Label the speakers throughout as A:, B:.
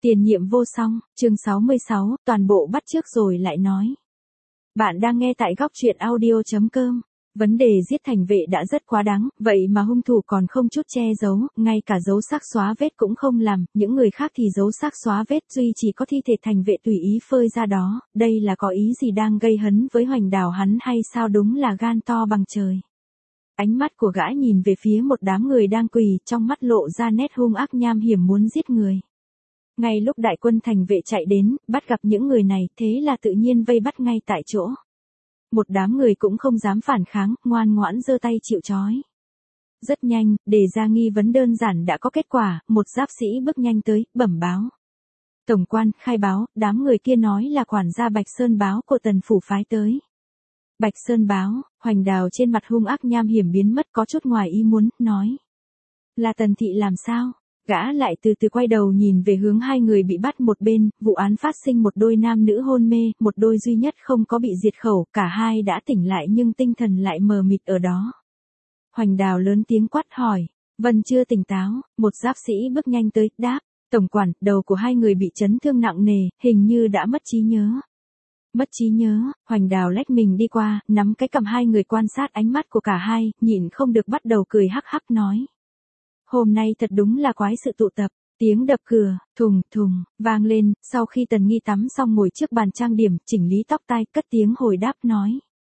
A: Tiền nhiệm vô song, chương 66, toàn bộ bắt chước rồi lại nói. Bạn đang nghe tại góc truyện audio.com. Vấn đề giết thành vệ đã rất quá đáng, vậy mà hung thủ còn không chút che giấu, ngay cả dấu xác xóa vết cũng không làm, những người khác thì dấu xác xóa vết, duy chỉ có thi thể thành vệ tùy ý phơi ra đó, đây là có ý gì đang gây hấn với Hoành Đào hắn hay sao, đúng là gan to bằng trời. Ánh mắt của gã nhìn về phía một đám người đang quỳ, trong mắt lộ ra nét hung ác nham hiểm muốn giết người. Ngay lúc đại quân thành vệ chạy đến, bắt gặp những người này, thế là tự nhiên vây bắt ngay tại chỗ. Một đám người cũng không dám phản kháng, ngoan ngoãn giơ tay chịu trói. Rất nhanh, đề ra nghi vấn đơn giản đã có kết quả, một giáp sĩ bước nhanh tới, bẩm báo. Tổng quan, khai báo, đám người kia nói là quản gia Bạch Sơn Báo của Tần phủ phái tới. Bạch Sơn Báo, Hoành Đào trên mặt hung ác nham hiểm biến mất, có chút ngoài ý muốn, nói. Là Tần thị làm sao? Gã lại từ từ quay đầu nhìn về hướng hai người bị bắt một bên, vụ án phát sinh một đôi nam nữ hôn mê, một đôi duy nhất không có bị diệt khẩu, cả hai đã tỉnh lại nhưng tinh thần lại mờ mịt ở đó. Hoành Đào lớn tiếng quát hỏi, Vân chưa tỉnh táo, một giáp sĩ bước nhanh tới, đáp, tổng quản, đầu của hai người bị chấn thương nặng nề, hình như đã mất trí nhớ. Mất trí nhớ, Hoành Đào lách mình đi qua, nắm cái cằm hai người quan sát ánh mắt của cả hai, nhịn không được bắt đầu cười hắc hắc nói. Hôm nay thật đúng là quái sự tụ tập, tiếng đập cửa, thùng thùng, vang lên, sau khi Tần Nghi tắm xong ngồi trước bàn trang điểm, chỉnh lý tóc tai, cất tiếng hồi đáp nói.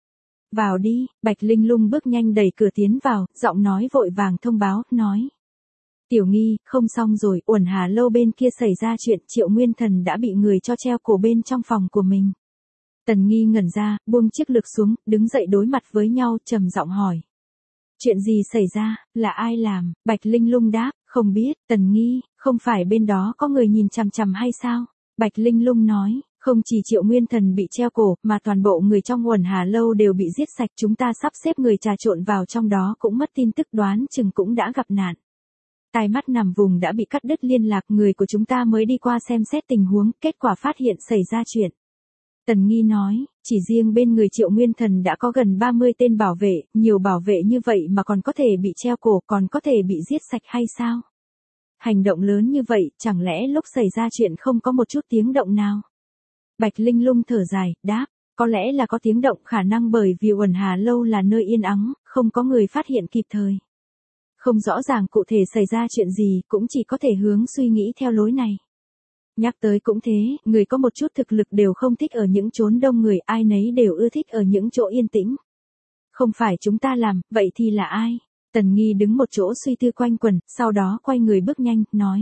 A: Vào đi, Bạch Linh Lung bước nhanh đẩy cửa tiến vào, giọng nói vội vàng thông báo, nói. Tiểu Nghi, không xong rồi, Uẩn Hà Lâu bên kia xảy ra chuyện, Triệu Nguyên Thần đã bị người cho treo cổ bên trong phòng của mình. Tần Nghi ngẩn ra, buông chiếc lược xuống, đứng dậy đối mặt với nhau, trầm giọng hỏi. Chuyện gì xảy ra, là ai làm? Bạch Linh Lung đáp, không biết. Tần Nghi, không phải bên đó có người nhìn chằm chằm hay sao? Bạch Linh Lung nói, không chỉ Triệu Nguyên Thần bị treo cổ, mà toàn bộ người trong Uẩn Hà Lâu đều bị giết sạch, chúng ta sắp xếp người trà trộn vào trong đó cũng mất tin tức, đoán chừng cũng đã gặp nạn. Tai mắt nằm vùng đã bị cắt đứt liên lạc, người của chúng ta mới đi qua xem xét tình huống, kết quả phát hiện xảy ra chuyện. Tần Nghi nói, chỉ riêng bên người Triệu Nguyên Thần đã có gần 30 tên bảo vệ, nhiều bảo vệ như vậy mà còn có thể bị treo cổ, còn có thể bị giết sạch hay sao? Hành động lớn như vậy, chẳng lẽ lúc xảy ra chuyện không có một chút tiếng động nào? Bạch Linh Lung thở dài, đáp, có lẽ là có tiếng động, khả năng bởi vì Uẩn Hà Lâu là nơi yên ắng, không có người phát hiện kịp thời. Không rõ ràng cụ thể xảy ra chuyện gì, cũng chỉ có thể hướng suy nghĩ theo lối này. Nhắc tới cũng thế, người có một chút thực lực đều không thích ở những chốn đông người, ai nấy đều ưa thích ở những chỗ yên tĩnh. Không phải chúng ta làm, vậy thì là ai? Tần Nghi đứng một chỗ suy tư quanh quẩn, sau đó quay người bước nhanh, nói.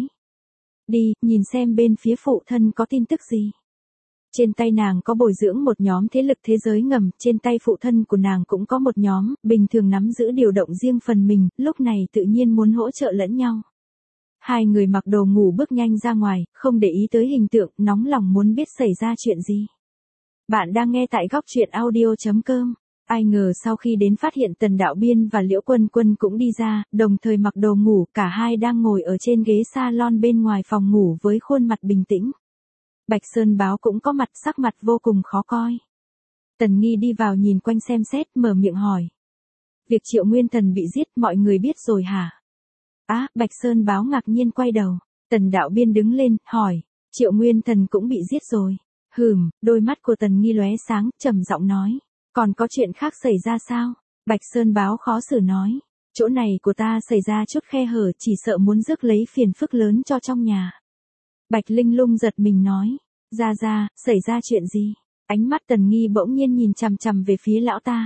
A: Đi, nhìn xem bên phía phụ thân có tin tức gì. Trên tay nàng có bồi dưỡng một nhóm thế lực thế giới ngầm, trên tay phụ thân của nàng cũng có một nhóm, bình thường nắm giữ điều động riêng phần mình, lúc này tự nhiên muốn hỗ trợ lẫn nhau. Hai người mặc đồ ngủ bước nhanh ra ngoài, không để ý tới hình tượng, nóng lòng muốn biết xảy ra chuyện gì. Bạn đang nghe tại góc truyện audio.com. Ai ngờ sau khi đến phát hiện Tần Đạo Biên và Liễu Quân Quân cũng đi ra, đồng thời mặc đồ ngủ, cả hai đang ngồi ở trên ghế salon bên ngoài phòng ngủ với khuôn mặt bình tĩnh. Bạch Sơn Báo cũng có mặt, sắc mặt vô cùng khó coi. Tần Nghi đi vào nhìn quanh xem xét, mở miệng hỏi. Việc Triệu Nguyên Thần bị giết mọi người biết rồi hả? Bạch Sơn Báo ngạc nhiên quay đầu. Tần Đạo Biên đứng lên, hỏi. Triệu Nguyên Thần cũng bị giết rồi. Đôi mắt của Tần Nghi lóe sáng, trầm giọng nói. Còn có chuyện khác xảy ra sao? Bạch Sơn Báo khó xử nói. Chỗ này của ta xảy ra chút khe hở, chỉ sợ muốn rước lấy phiền phức lớn cho trong nhà. Bạch Linh Lung giật mình nói. Ra, xảy ra chuyện gì? Ánh mắt Tần Nghi bỗng nhiên nhìn chằm chằm về phía lão ta.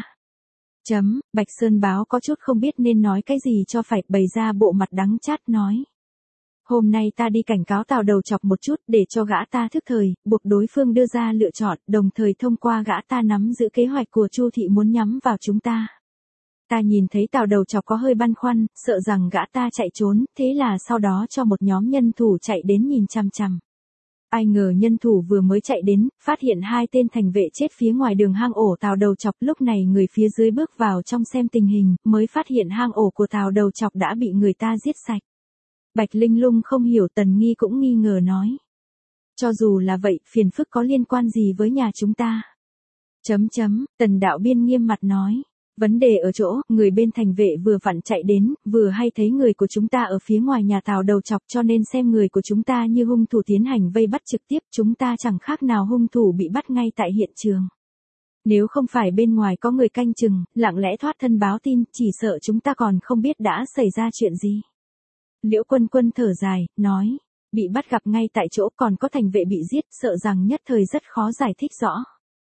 A: Bạch Sơn Báo có chút không biết nên nói cái gì cho phải, bày ra bộ mặt đắng chát nói. Hôm nay ta đi cảnh cáo Tào Đầu Chọc một chút để cho gã ta thức thời, buộc đối phương đưa ra lựa chọn, đồng thời thông qua gã ta nắm giữ kế hoạch của Chu thị muốn nhắm vào chúng ta. Ta nhìn thấy Tào Đầu Chọc có hơi băn khoăn, sợ rằng gã ta chạy trốn, thế là sau đó cho một nhóm nhân thủ chạy đến nhìn chằm chằm. Ai ngờ nhân thủ vừa mới chạy đến, phát hiện hai tên thành vệ chết phía ngoài đường hang ổ Tào Đầu Chọc, lúc này người phía dưới bước vào trong xem tình hình, mới phát hiện hang ổ của Tào Đầu Chọc đã bị người ta giết sạch. Bạch Linh Lung không hiểu, Tần Nghi cũng nghi ngờ nói. Cho dù là vậy, phiền phức có liên quan gì với nhà chúng ta? Tần Đạo Biên nghiêm mặt nói. Vấn đề ở chỗ, người bên thành vệ vừa vặn chạy đến, vừa hay thấy người của chúng ta ở phía ngoài nhà Tào Đầu Chọc, cho nên xem người của chúng ta như hung thủ tiến hành vây bắt trực tiếp, chúng ta chẳng khác nào hung thủ bị bắt ngay tại hiện trường. Nếu không phải bên ngoài có người canh chừng, lặng lẽ thoát thân báo tin, chỉ sợ chúng ta còn không biết đã xảy ra chuyện gì. Liễu Quân Quân thở dài, nói, bị bắt gặp ngay tại chỗ, còn có thành vệ bị giết, sợ rằng nhất thời rất khó giải thích rõ.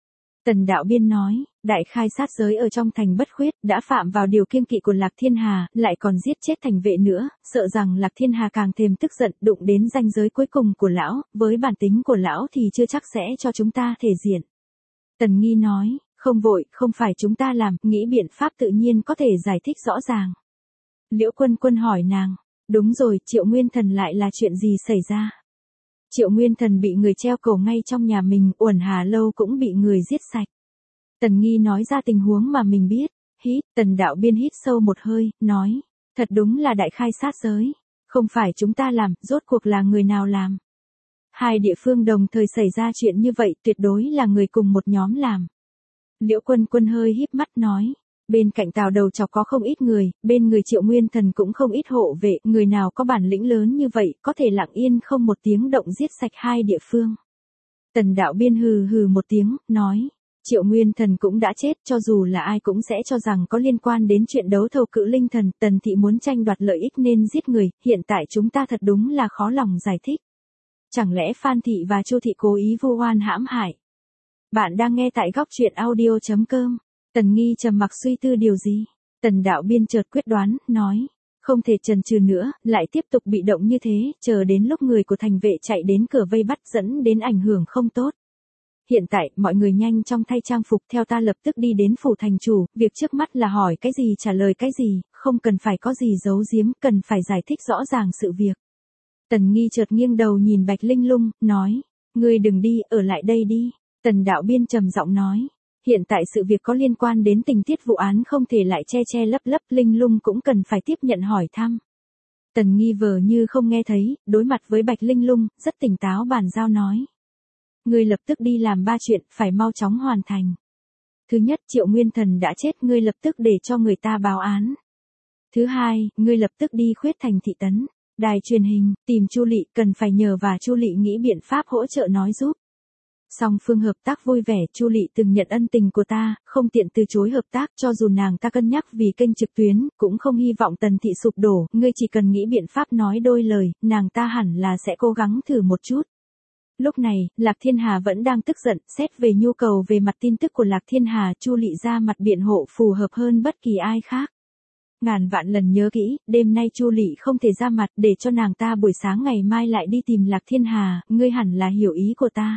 A: Tần Đạo Biên nói, đại khai sát giới ở trong thành bất khuyết, đã phạm vào điều kiêng kỵ của Lạc Thiên Hà, lại còn giết chết thành vệ nữa, sợ rằng Lạc Thiên Hà càng thêm tức giận, đụng đến ranh giới cuối cùng của lão, với bản tính của lão thì chưa chắc sẽ cho chúng ta thể diện. Tần Nghi nói, không vội, không phải chúng ta làm, nghĩ biện pháp tự nhiên có thể giải thích rõ ràng. Liễu Quân Quân hỏi nàng, đúng rồi, Triệu Nguyên Thần lại là chuyện gì xảy ra? Triệu Nguyên Thần bị người treo cổ ngay trong nhà mình, Uẩn Hà Lâu cũng bị người giết sạch. Tần Nghi nói ra tình huống mà mình biết. Tần Đạo Biên hít sâu một hơi, nói, thật đúng là đại khai sát giới. Không phải chúng ta làm, rốt cuộc là người nào làm? Hai địa phương đồng thời xảy ra chuyện như vậy, tuyệt đối là người cùng một nhóm làm. Liễu Quân Quân hơi híp mắt nói, bên cạnh Tào Đầu Chọc có không ít người, bên người Triệu Nguyên Thần cũng không ít hộ vệ, người nào có bản lĩnh lớn như vậy, có thể lặng yên không một tiếng động giết sạch hai địa phương. Tần Đạo Biên hừ hừ một tiếng, nói, Triệu Nguyên Thần cũng đã chết, cho dù là ai cũng sẽ cho rằng có liên quan đến chuyện đấu thầu cự linh thần, Tần Thị muốn tranh đoạt lợi ích nên giết người, hiện tại chúng ta thật đúng là khó lòng giải thích. Chẳng lẽ Phan Thị và Chu Thị cố ý vu oan hãm hại? Bạn đang nghe tại góc truyện audio.com. Tần Nghi trầm mặc suy tư điều gì. Tần Đạo Biên chợt quyết đoán, nói, không thể chần chừ nữa, lại tiếp tục bị động như thế, chờ đến lúc người của thành vệ chạy đến cửa vây bắt dẫn đến ảnh hưởng không tốt. Hiện tại, mọi người nhanh trong thay trang phục, theo ta lập tức đi đến phủ thành chủ, việc trước mắt là hỏi cái gì trả lời cái gì, không cần phải có gì giấu giếm, cần phải giải thích rõ ràng sự việc. Tần Nghi chợt nghiêng đầu nhìn Bạch Linh Lung, nói, ngươi đừng đi, ở lại đây đi. Tần Đạo Biên trầm giọng nói, hiện tại sự việc có liên quan đến tình tiết vụ án không thể lại che che lấp lấp, Linh Lung cũng cần phải tiếp nhận hỏi thăm. Tần Nghi vờ như không nghe thấy, đối mặt với Bạch Linh Lung, rất tỉnh táo bàn giao nói. Ngươi lập tức đi làm 3 chuyện, phải mau chóng hoàn thành. Thứ nhất, Triệu Nguyên Thần đã chết, ngươi lập tức để cho người ta báo án. Thứ hai, ngươi lập tức đi Khuyết Thành thị trấn, đài truyền hình, tìm Chu Lị, cần phải nhờ và Chu Lị nghĩ biện pháp hỗ trợ nói giúp. Song phương hợp tác vui vẻ, Chu Lị từng nhận ân tình của ta, không tiện từ chối hợp tác, cho dù nàng ta cân nhắc vì kênh trực tuyến, cũng không hy vọng Tần Thị sụp đổ, ngươi chỉ cần nghĩ biện pháp nói đôi lời, nàng ta hẳn là sẽ cố gắng thử một chút. Lúc này, Lạc Thiên Hà vẫn đang tức giận, xét về nhu cầu về mặt tin tức của Lạc Thiên Hà, Chu Lị ra mặt biện hộ phù hợp hơn bất kỳ ai khác. Ngàn vạn lần nhớ kỹ, đêm nay Chu Lị không thể ra mặt, để cho nàng ta buổi sáng ngày mai lại đi tìm Lạc Thiên Hà, ngươi hẳn là hiểu ý của ta.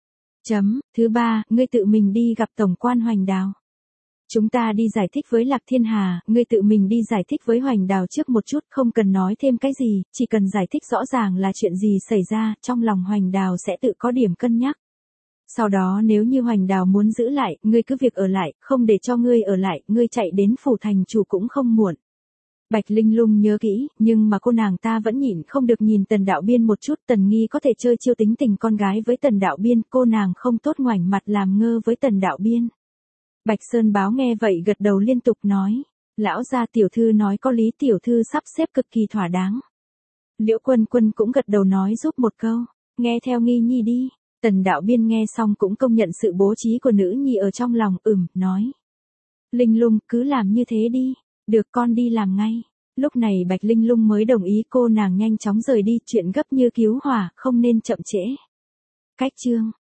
A: Thứ ba, ngươi tự mình đi gặp Tổng quan Hoành Đào. Chúng ta đi giải thích với Lạc Thiên Hà, ngươi tự mình đi giải thích với Hoành Đào trước một chút, không cần nói thêm cái gì, chỉ cần giải thích rõ ràng là chuyện gì xảy ra, trong lòng Hoành Đào sẽ tự có điểm cân nhắc. Sau đó nếu như Hoành Đào muốn giữ lại, ngươi cứ việc ở lại, không để cho ngươi ở lại, ngươi chạy đến phủ thành chủ cũng không muộn. Bạch Linh Lung nhớ kỹ, nhưng mà cô nàng ta vẫn nhịn không được nhìn Tần Đạo Biên một chút, Tần Nghi có thể chơi chiêu tính tình con gái với Tần Đạo Biên, cô nàng không tốt ngoảnh mặt làm ngơ với Tần Đạo Biên. Bạch Sơn Báo nghe vậy gật đầu liên tục nói, lão gia tiểu thư nói có lý, tiểu thư sắp xếp cực kỳ thỏa đáng. Liễu Quân Quân cũng gật đầu nói giúp một câu, nghe theo Nghi nhi đi. Tần Đạo Biên nghe xong cũng công nhận sự bố trí của nữ nhi ở trong lòng, nói. Linh Lung, cứ làm như thế đi, được con đi làm ngay. Lúc này Bạch Linh Lung mới đồng ý, cô nàng nhanh chóng rời đi, chuyện gấp như cứu hỏa, không nên chậm trễ. Cách chương